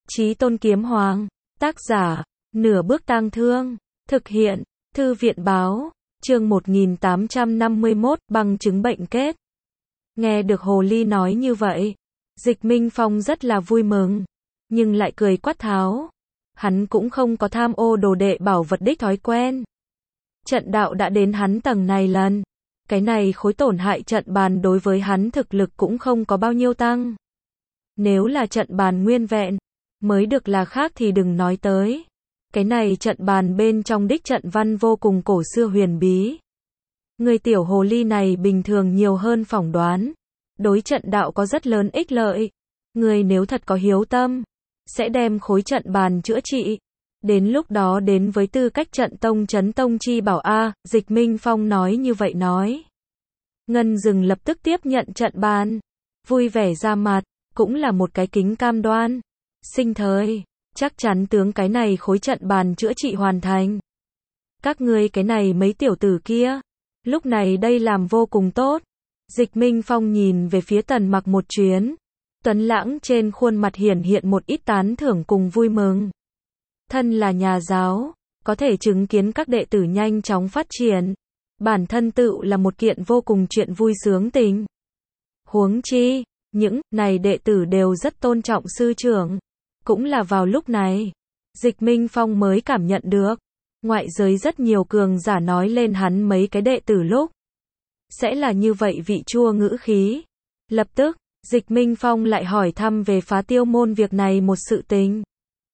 Chí Tôn Kiếm Hoàng. Tác giả, Nửa Bước Tang Thương. Thực hiện, Thư viện báo. Chương 1851, bằng chứng bệnh kết. Nghe được Hồ Ly nói như vậy, Dịch Minh Phong rất là vui mừng, nhưng lại cười quát tháo. Hắn cũng không có tham ô đồ đệ bảo vật đích thói quen. Trận đạo đã đến hắn tầng này lần. Cái này khối tổn hại trận bàn đối với hắn thực lực cũng không có bao nhiêu tăng. Nếu là trận bàn nguyên vẹn, mới được là khác thì đừng nói tới. Cái này trận bàn bên trong đích trận văn vô cùng cổ xưa huyền bí. Người tiểu hồ ly này bình thường nhiều hơn phỏng đoán. Đối trận đạo có rất lớn ích lợi. Người nếu thật có hiếu tâm, sẽ đem khối trận bàn chữa trị. Đến lúc đó đến với tư cách trận tông chấn tông chi bảo a. Dịch Minh Phong nói như vậy nói. Ngân Dừng lập tức tiếp nhận trận bàn. Vui vẻ ra mặt, cũng là một cái kính cam đoan. Sinh thời, chắc chắn tướng cái này khối trận bàn chữa trị hoàn thành. Các ngươi cái này mấy tiểu tử kia, lúc này đây làm vô cùng tốt. Dịch Minh Phong nhìn về phía Tần Mặc một chuyến. Tuấn lãng trên khuôn mặt hiển hiện một ít tán thưởng cùng vui mừng. Thân là nhà giáo, có thể chứng kiến các đệ tử nhanh chóng phát triển. Bản thân tự là một kiện vô cùng chuyện vui sướng tình. Huống chi, những này đệ tử đều rất tôn trọng sư trưởng. Cũng là vào lúc này, Dịch Minh Phong mới cảm nhận được. Ngoại giới rất nhiều cường giả nói lên hắn mấy cái đệ tử lúc. Sẽ là như vậy vị chua ngữ khí. Lập tức, Dịch Minh Phong lại hỏi thăm về Phá Tiêu môn việc này một sự tình.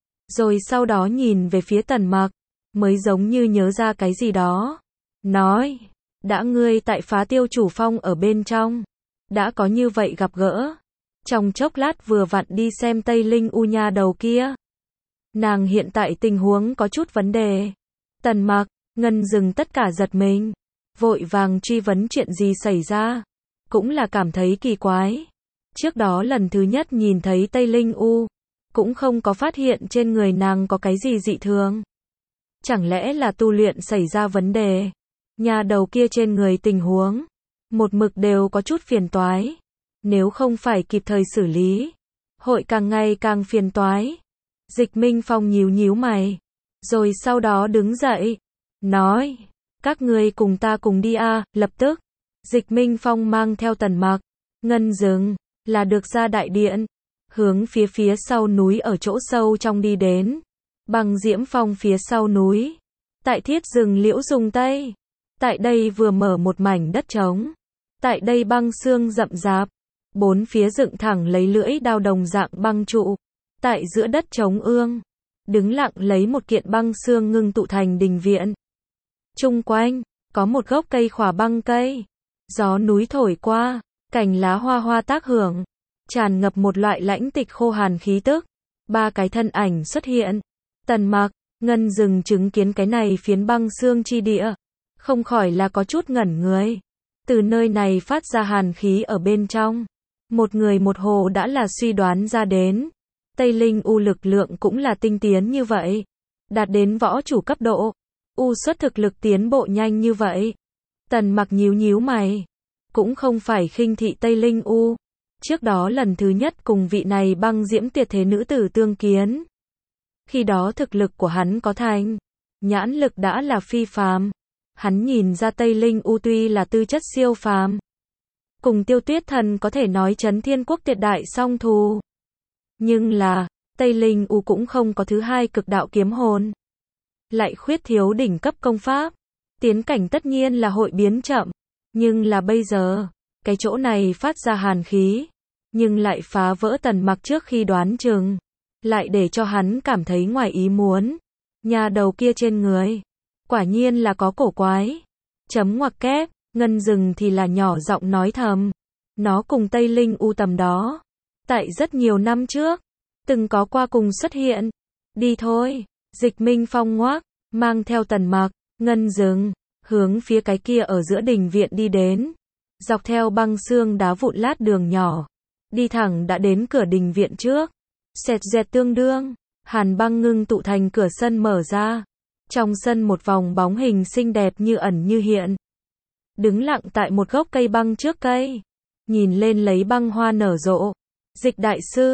Rồi sau đó nhìn về phía Tần Mặc, mới giống như nhớ ra cái gì đó. Nói, đã ngươi tại Phá Tiêu chủ phong ở bên trong, đã có như vậy gặp gỡ. Trong chốc lát vừa vặn đi xem Tây Linh U nha đầu kia. Nàng hiện tại tình huống có chút vấn đề. Tần Mặc, Ngân Dừng tất cả giật mình. Vội vàng truy vấn chuyện gì xảy ra. Cũng là cảm thấy kỳ quái. Trước đó lần thứ nhất nhìn thấy Tây Linh U, cũng không có phát hiện trên người nàng có cái gì dị thường. Chẳng lẽ là tu luyện xảy ra vấn đề? Nhà đầu kia trên người tình huống, một mực đều có chút phiền toái. Nếu không phải kịp thời xử lý, hội càng ngày càng phiền toái. Dịch Minh Phong nhíu nhíu mày. Rồi sau đó đứng dậy. Nói, các ngươi cùng ta cùng đi a. Lập tức, Dịch Minh Phong mang theo Tần Mặc, Ngân Dừng, là được ra đại điện. Hướng phía sau núi ở chỗ sâu trong đi đến. Băng Diễm Phong phía sau núi. Tại thiết rừng liễu dùng tây. Tại đây vừa mở một mảnh đất trống. Tại đây băng xương rậm rạp. Bốn phía dựng thẳng lấy lưỡi đao đồng dạng băng trụ. Tại giữa đất trống ương, đứng lặng lấy một kiện băng xương ngưng tụ thành đình viện. Chung quanh, có một gốc cây khỏa băng cây. Gió núi thổi qua, cành lá hoa hoa tác hưởng. Tràn ngập một loại lãnh tịch khô hàn khí tức. Ba cái thân ảnh xuất hiện. Tần Mặc, Ngân Dừng chứng kiến cái này phiến băng xương chi địa. Không khỏi là có chút ngẩn người. Từ nơi này phát ra hàn khí ở bên trong. Một người một hồ đã là suy đoán ra đến. Tây Linh U lực lượng cũng là tinh tiến như vậy. Đạt đến võ chủ cấp độ. U xuất thực lực tiến bộ nhanh như vậy. Tần Mặc nhíu nhíu mày. Cũng không phải khinh thị Tây Linh U. Trước đó lần thứ nhất cùng vị này băng diễm tuyệt thế nữ tử tương kiến. Khi đó thực lực của hắn có thành. Nhãn lực đã là phi phàm. Hắn nhìn ra Tây Linh U tuy là tư chất siêu phàm. Cùng Tiêu Tuyết Thần có thể nói chấn thiên quốc tuyệt đại song thù. Nhưng là, Tây Linh U cũng không có thứ hai cực đạo kiếm hồn. Lại khuyết thiếu đỉnh cấp công pháp. Tiến cảnh tất nhiên là hội biến chậm. Nhưng là bây giờ, cái chỗ này phát ra hàn khí. Nhưng lại phá vỡ Tần Mặc trước khi đoán chừng. Lại để cho hắn cảm thấy ngoài ý muốn. Nhà đầu kia trên người. Quả nhiên là có cổ quái. Chấm ngoặc kép, Ngân Dừng thì là nhỏ giọng nói thầm. Nó cùng Tây Linh U tầm đó. Tại rất nhiều năm trước. Từng có qua cùng xuất hiện. Đi thôi. Dịch Minh Phong ngoác. Mang theo Tần Mặc, Ngân Dừng. Hướng phía cái kia ở giữa đình viện đi đến. Dọc theo băng xương đá vụn lát đường nhỏ. Đi thẳng đã đến cửa đình viện trước. Xẹt dẹt tương đương. Hàn băng ngưng tụ thành cửa sân mở ra. Trong sân một vòng bóng hình xinh đẹp như ẩn như hiện. Đứng lặng tại một gốc cây băng trước cây. Nhìn lên lấy băng hoa nở rộ. Dịch đại sư,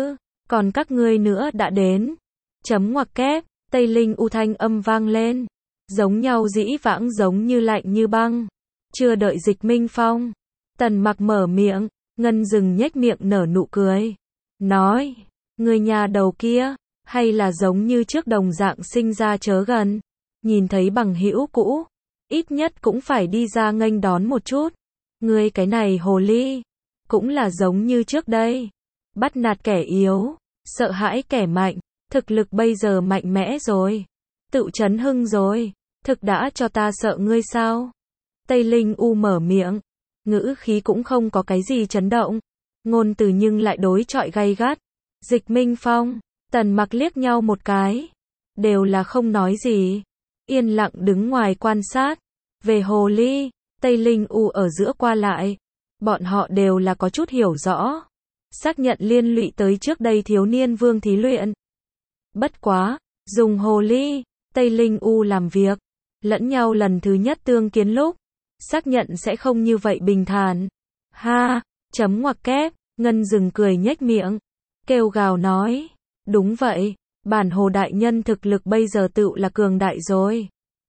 còn các ngươi nữa đã đến. Chấm ngoặc kép, Tây Linh U thanh âm vang lên. Giống nhau dĩ vãng giống như lạnh như băng. Chưa đợi Dịch Minh Phong. Tần Mặc mở miệng, Ngân Dừng nhếch miệng nở nụ cười. Nói, người nhà đầu kia, hay là giống như trước đồng dạng sinh ra chớ gần. Nhìn thấy bằng hữu cũ, ít nhất cũng phải đi ra nghênh đón một chút. Ngươi cái này hồ ly, cũng là giống như trước đây. Bắt nạt kẻ yếu, sợ hãi kẻ mạnh, thực lực bây giờ mạnh mẽ rồi. Tự chấn hưng rồi, thực đã cho ta sợ ngươi sao? Tây Linh U mở miệng, ngữ khí cũng không có cái gì chấn động. Ngôn từ nhưng lại đối chọi gay gắt. Dịch Minh Phong, Tần Mặc liếc nhau một cái. Đều là không nói gì. Yên lặng đứng ngoài quan sát. Về hồ ly, Tây Linh U ở giữa qua lại. Bọn họ đều là có chút hiểu rõ. Xác nhận liên lụy tới trước đây thiếu niên Vương Thí Luyện. Bất quá, dùng hồ ly, Tây Linh U làm việc. Lẫn nhau lần thứ nhất tương kiến lúc. Xác nhận sẽ không như vậy bình thản. Ha, chấm ngoặc kép, Ngân Dừng cười nhếch miệng. Kêu gào nói. Đúng vậy, bản hồ đại nhân thực lực bây giờ tựu là cường đại rồi.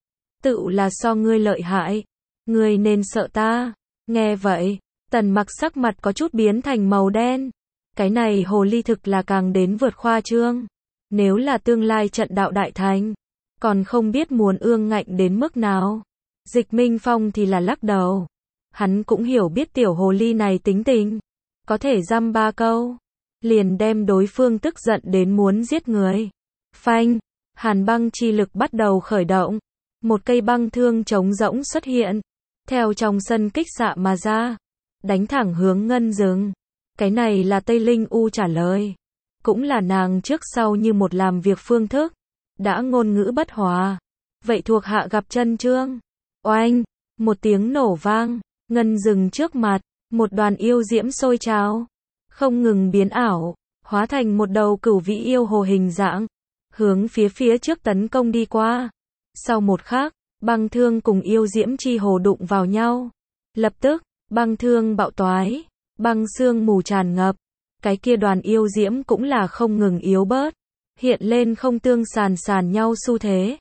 Tựu là so ngươi lợi hại. Ngươi nên sợ ta. Nghe vậy, Tần Mặc sắc mặt có chút biến thành màu đen. Cái này hồ ly thực là càng đến vượt khoa trương. Nếu là tương lai trận đạo đại thành, còn không biết muốn ương ngạnh đến mức nào. Dịch Minh Phong thì là lắc đầu. Hắn cũng hiểu biết tiểu hồ ly này tính tình. Có thể dăm ba câu. Liền đem đối phương tức giận đến muốn giết người. Phanh, hàn băng chi lực bắt đầu khởi động. Một cây băng thương trống rỗng xuất hiện. Theo trong sân kích xạ mà ra. Đánh thẳng hướng Ngân Dừng. Cái này là Tây Linh U trả lời. Cũng là nàng trước sau như một làm việc phương thức. Đã ngôn ngữ bất hòa. Vậy thuộc hạ gặp chân chương. Oanh, một tiếng nổ vang. Ngân Dừng trước mặt. Một đoàn yêu diễm sôi trào. Không ngừng biến ảo. Hóa thành một đầu cửu vĩ yêu hồ hình dạng. Hướng phía trước tấn công đi qua. Sau một khắc, băng thương cùng yêu diễm chi hồ đụng vào nhau. Lập tức, băng thương bạo toái. Băng sương mù tràn ngập. Cái kia đoàn yêu diễm cũng là không ngừng yếu bớt. Hiện lên không tương sàn nhau xu thế.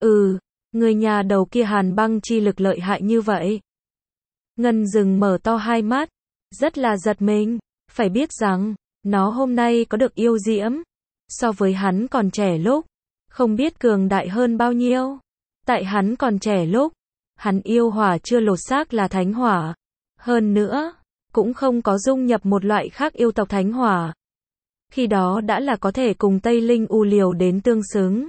Người nhà đầu kia hàn băng chi lực lợi hại như vậy. Ngân Dừng mở to hai mắt. Rất là giật mình. Phải biết rằng, nó hôm nay có được yêu diễm. So với hắn còn trẻ lúc. Không biết cường đại hơn bao nhiêu. Tại hắn còn trẻ lúc. Hắn yêu hỏa chưa lột xác là thánh hỏa. Hơn nữa, cũng không có dung nhập một loại khác yêu tộc thánh hỏa. Khi đó đã là có thể cùng Tây Linh U liều đến tương xứng.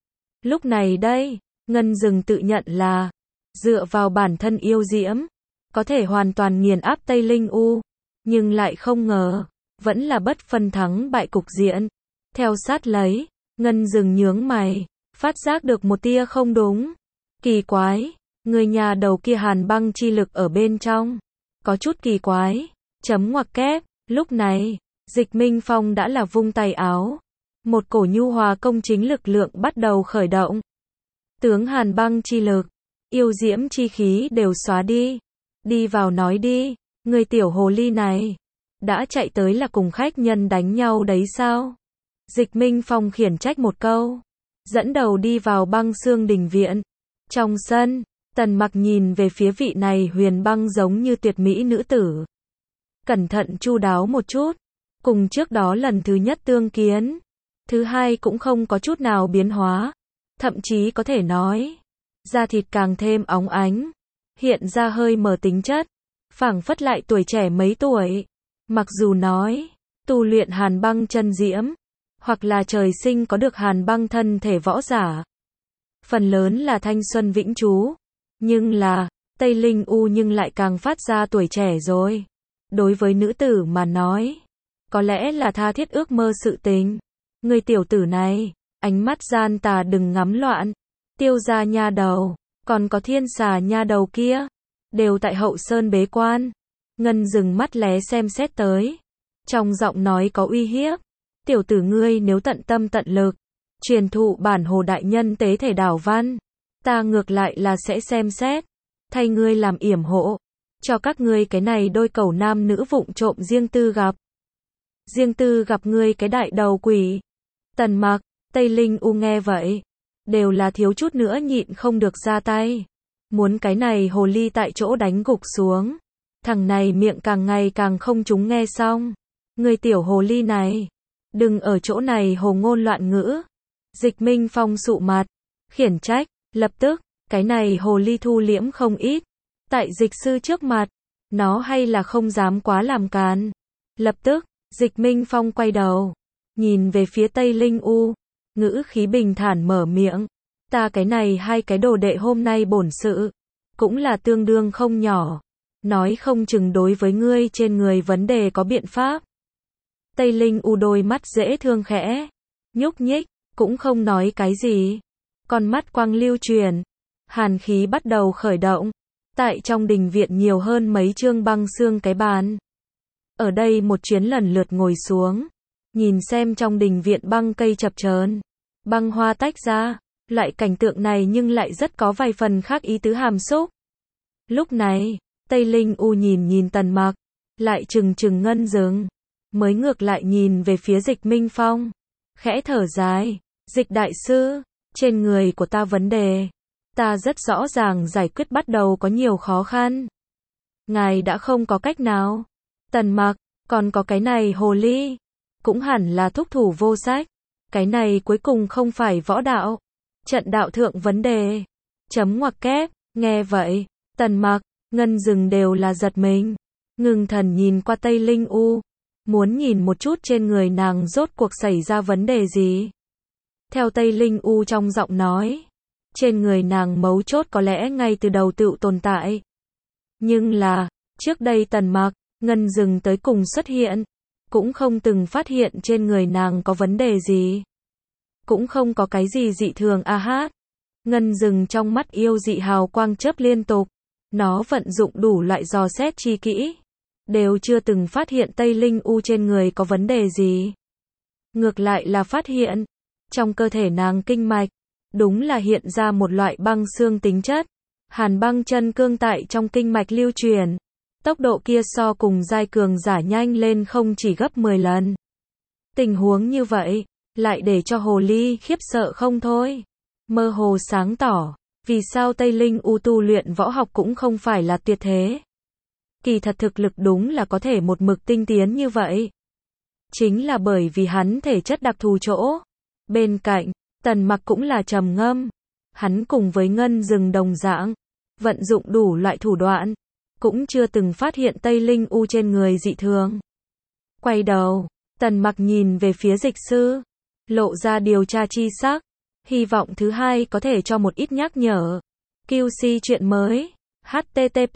Lúc này đây, Ngân Dừng tự nhận là, dựa vào bản thân yêu diễm, có thể hoàn toàn nghiền áp Tây Linh U. Nhưng lại không ngờ, vẫn là bất phân thắng bại cục diện. Theo sát lấy, Ngân Dừng nhướng mày, phát giác được một tia không đúng. Kỳ quái, người nhà đầu kia hàn băng chi lực ở bên trong. Có chút kỳ quái. Chấm ngoặc kép, lúc này, Dịch Minh Phong đã là vung tay áo. Một cổ nhu hòa công chính lực lượng bắt đầu khởi động. Tướng hàn băng chi lực, yêu diễm chi khí đều xóa đi. Đi vào nói đi, người tiểu hồ ly này, đã chạy tới là cùng khách nhân đánh nhau đấy sao? Dịch Minh Phong khiển trách một câu. Dẫn đầu đi vào băng xương đình viện. Trong sân, Tần Mặc nhìn về phía vị này huyền băng giống như tuyệt mỹ nữ tử. Cẩn thận chu đáo một chút. Cùng trước đó lần thứ nhất tương kiến. Thứ hai cũng không có chút nào biến hóa. Thậm chí có thể nói. Da thịt càng thêm óng ánh. Hiện ra hơi mờ tính chất. Phảng phất lại tuổi trẻ mấy tuổi. Mặc dù nói. Tu luyện hàn băng chân diễm. Hoặc là trời sinh có được hàn băng thân thể võ giả. Phần lớn là thanh xuân vĩnh trú. Nhưng là, Tây Linh U nhưng lại càng phát ra tuổi trẻ rồi. Đối với nữ tử mà nói, có lẽ là tha thiết ước mơ sự tình. Người tiểu tử này, ánh mắt gian tà đừng ngắm loạn. Tiêu gia nha đầu, còn có thiên xà nha đầu kia, đều tại hậu sơn bế quan. Ngân Dừng mắt lé xem xét tới. Trong giọng nói có uy hiếp. Tiểu tử ngươi nếu tận tâm tận lực, truyền thụ bản hồ đại nhân tế thể đảo văn. Ta ngược lại là sẽ xem xét. Thay ngươi làm yểm hộ. Cho các ngươi cái này đôi cẩu nam nữ vụng trộm riêng tư gặp. riêng tư gặp ngươi cái đại đầu quỷ. Tần Mặc, Tây Linh U nghe vậy, đều là thiếu chút nữa nhịn không được ra tay. Muốn cái này hồ ly tại chỗ đánh gục xuống. Thằng này miệng càng ngày càng không chúng nghe xong. Ngươi tiểu hồ ly này, đừng ở chỗ này hồ ngôn loạn ngữ. Dịch Minh Phong sụ mặt, khiển trách, lập tức, cái này hồ ly thu liễm không ít. Tại dịch sư trước mặt, nó hay là không dám quá làm càn. Lập tức, Dịch Minh Phong quay đầu, nhìn về phía Tây Linh U, ngữ khí bình thản mở miệng. Ta cái này hai cái đồ đệ hôm nay bổn sự, cũng là tương đương không nhỏ. Nói không chừng đối với ngươi trên người vấn đề có biện pháp. Tây Linh U đôi mắt dễ thương khẽ, nhúc nhích, cũng không nói cái gì. Con mắt quang lưu chuyển, hàn khí bắt đầu khởi động. Tại trong đình viện nhiều hơn mấy chương băng xương cái bàn. Ở đây một chuyến lần lượt ngồi xuống, nhìn xem trong đình viện băng cây chập chờn, băng hoa tách ra, loại cảnh tượng này nhưng lại rất có vài phần khác ý tứ hàm xúc. Lúc này, Tây Linh U nhìn Tần Mặc, lại trừng Ngân Dừng, mới ngược lại nhìn về phía Dịch Minh Phong, khẽ thở dài, Dịch đại sư, trên người của ta vấn đề, ta rất rõ ràng giải quyết bắt đầu có nhiều khó khăn. Ngài đã không có cách nào. Tần Mặc, còn có cái này hồ ly, cũng hẳn là thúc thủ vô sách. Cái này cuối cùng không phải võ đạo, trận đạo thượng vấn đề. Chấm ngoặc kép, nghe vậy, Tần Mặc, Ngân Dừng đều là giật mình. Ngưng thần nhìn qua Tây Linh U, muốn nhìn một chút trên người nàng rốt cuộc xảy ra vấn đề gì. Theo Tây Linh U trong giọng nói, trên người nàng mấu chốt có lẽ ngay từ đầu tựu tồn tại. Nhưng là, trước đây Tần Mặc, Ngân Dừng tới cùng xuất hiện, cũng không từng phát hiện trên người nàng có vấn đề gì. Cũng không có cái gì dị thường a hát. Ngân Dừng trong mắt yêu dị hào quang chớp liên tục. Nó vận dụng đủ loại dò xét chi kỹ. Đều chưa từng phát hiện Tây Linh U trên người có vấn đề gì. Ngược lại là phát hiện, trong cơ thể nàng kinh mạch, đúng là hiện ra một loại băng xương tính chất. Hàn băng chân cương tại trong kinh mạch lưu truyền. Tốc độ kia so cùng giai cường giả nhanh lên không chỉ gấp 10 lần. Tình huống như vậy, lại để cho hồ ly khiếp sợ không thôi. Mơ hồ sáng tỏ, vì sao Tây Linh U tu luyện võ học cũng không phải là tuyệt thế. Kỳ thật thực lực đúng là có thể một mực tinh tiến như vậy. Chính là bởi vì hắn thể chất đặc thù chỗ. Bên cạnh, Tần Mặc cũng là trầm ngâm. Hắn cùng với Ngân Dừng đồng dạng, vận dụng đủ loại thủ đoạn, cũng chưa từng phát hiện Tây Linh U trên người dị thường. Quay đầu, Tần Mặc nhìn về phía dịch sư, lộ ra điều tra chi sắc, hy vọng thứ hai có thể cho một ít nhắc nhở. QC chuyện mới, http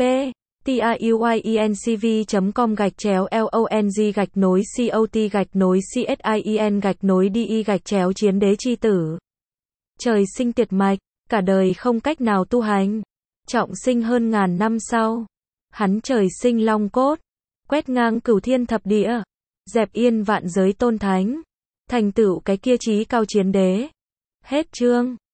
tiuyencv.com/long-cot-csin-di-chiến đế chi tử. Trời sinh tuyệt mạch, cả đời không cách nào tu hành. Trọng sinh hơn ngàn năm sau, hắn trời sinh long cốt, quét ngang cửu thiên thập địa, dẹp yên vạn giới tôn thánh, thành tựu cái kia chí cao chiến đế. Hết chương.